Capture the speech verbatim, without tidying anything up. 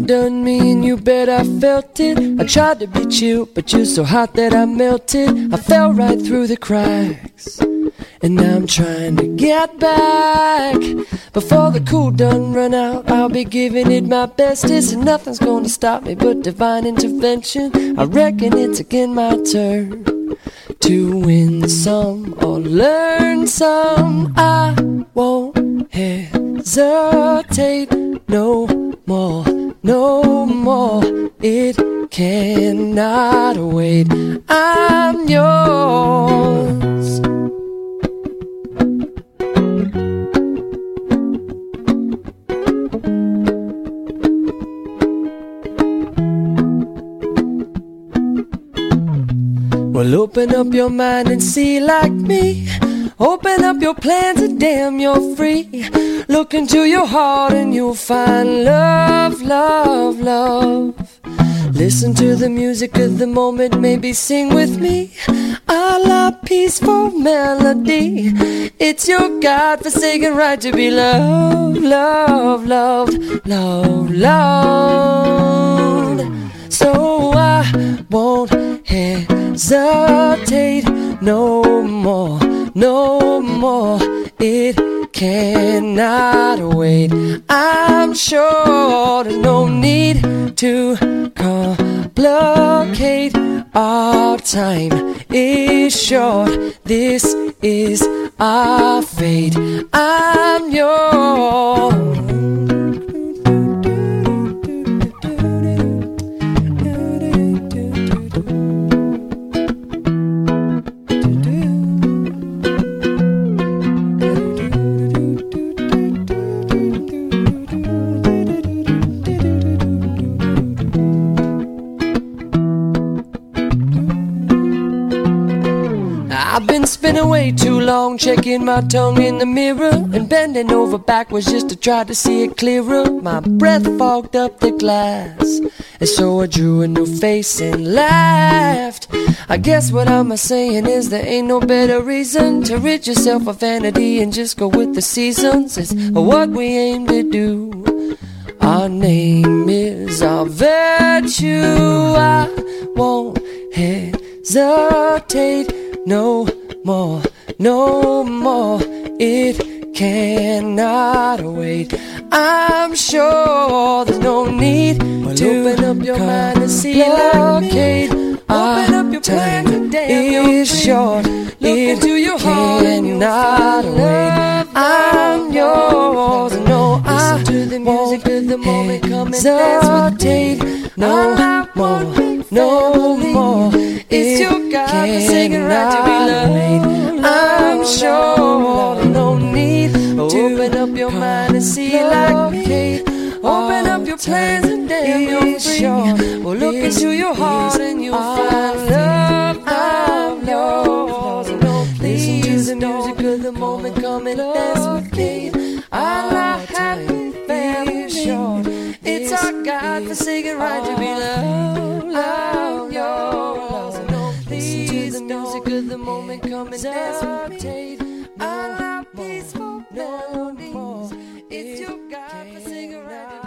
done me and you bet I felt it. I tried to be chill, but you're so hot that I melted. I fell right through the cracks, and now I'm trying to get back. Before the cool done run out, I'll be giving it my bestest, and nothing's gonna stop me but divine intervention. I reckon it's again my turn to win some or learn some. I won't hesitate no more, no more. It cannot wait. I'm yours. Well, open up your mind and see like me. Open up your plans and damn, you're free. Look into your heart and you'll find love, love, love. Listen to the music of the moment, maybe sing with me. A la peaceful melody. It's your God-forsaken right to be loved, loved, loved, loved, loved. So I won't hesitate no more, no more. It cannot wait. I'm sure there's no need to complicate. Our time is short. This is our fate. I'm yours. I've been spinning way too long, checking my tongue in the mirror and bending over backwards just to try to see it clearer. My breath fogged up the glass, and so I drew a new face and laughed. I guess what I'm saying is there ain't no better reason to rid yourself of vanity and just go with the seasons. It's what we aim to do. Our name is our virtue. I won't hesitate no more, no more. It cannot wait. I'm sure there's no need well, to open up your mind and see like me. Open up your plan and damn is short. Look it into your heart and you'll find love. I'm yours. No, I to the music of the moment. Come and dance with me. No more, no more. It's your God-forsaken right to be loved. I'm sure there's no need to open up your mind and see like me. Open up your plans and damn you're free. Well, look into your heart and you'll find love. I'm yours. Listen to the music of the moment. Come and dance with me. I'm not happy, very short. It's our God-forsaken right to be loved. I'm yours. Listen to the music of the moment. Come and dance with me. I'm not peaceful melodies. It's your God-forsaken right to be loved.